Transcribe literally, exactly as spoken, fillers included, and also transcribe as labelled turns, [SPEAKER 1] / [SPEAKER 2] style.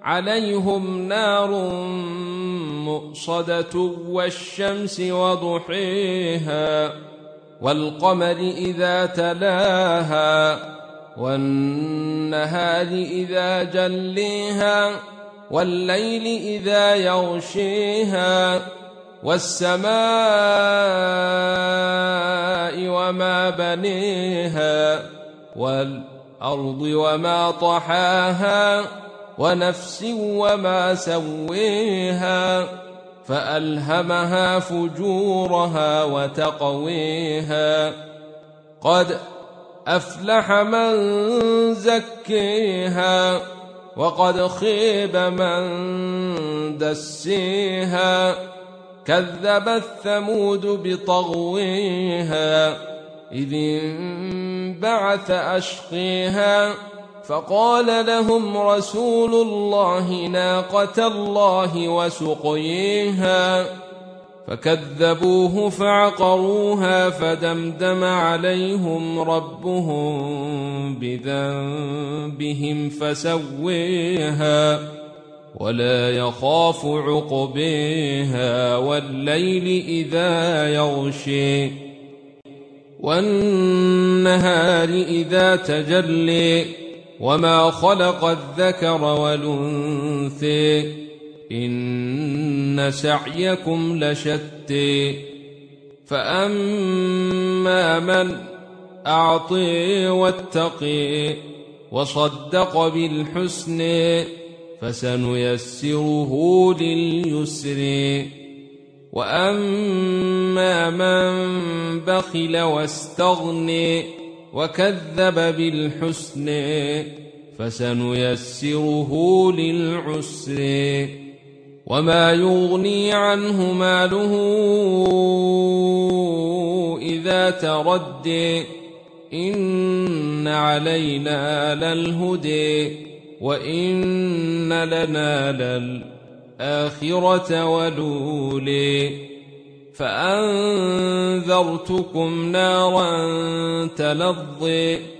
[SPEAKER 1] عليهم نار مؤصدة والشمس وضحيها والقمر إذا تلاها والنهار إذا جليها والليل إذا يغشيها والسماء وما بنيها والأرض وما طحاها ونفس وما سويها فألهمها فجورها وتقويها قد أفلح من زكيها وقد خيب من دسيها كذبت ثمود بطغويها إذ انبعث أشقيها فقال لهم رسول الله ناقة الله وسقيها فكذبوه فعقروها فدمدم عليهم ربهم بذنبهم فسويها ولا يخاف عقبيها والليل إذا يغشي والنهار إذا تجلي وما خلق الذكر والأنثى إن سعيكم لشتى فأما من أعطي واتقي وصدق بالحسن فسنيسره لليسر وأما من بخل واستغني وكذب بالحسن فسنيسره للعسر وما يغني عنه ماله إذا تردي إن علينا للهدي وإن لنا للآخرة ولولي فأنذرتكم نارا تلظي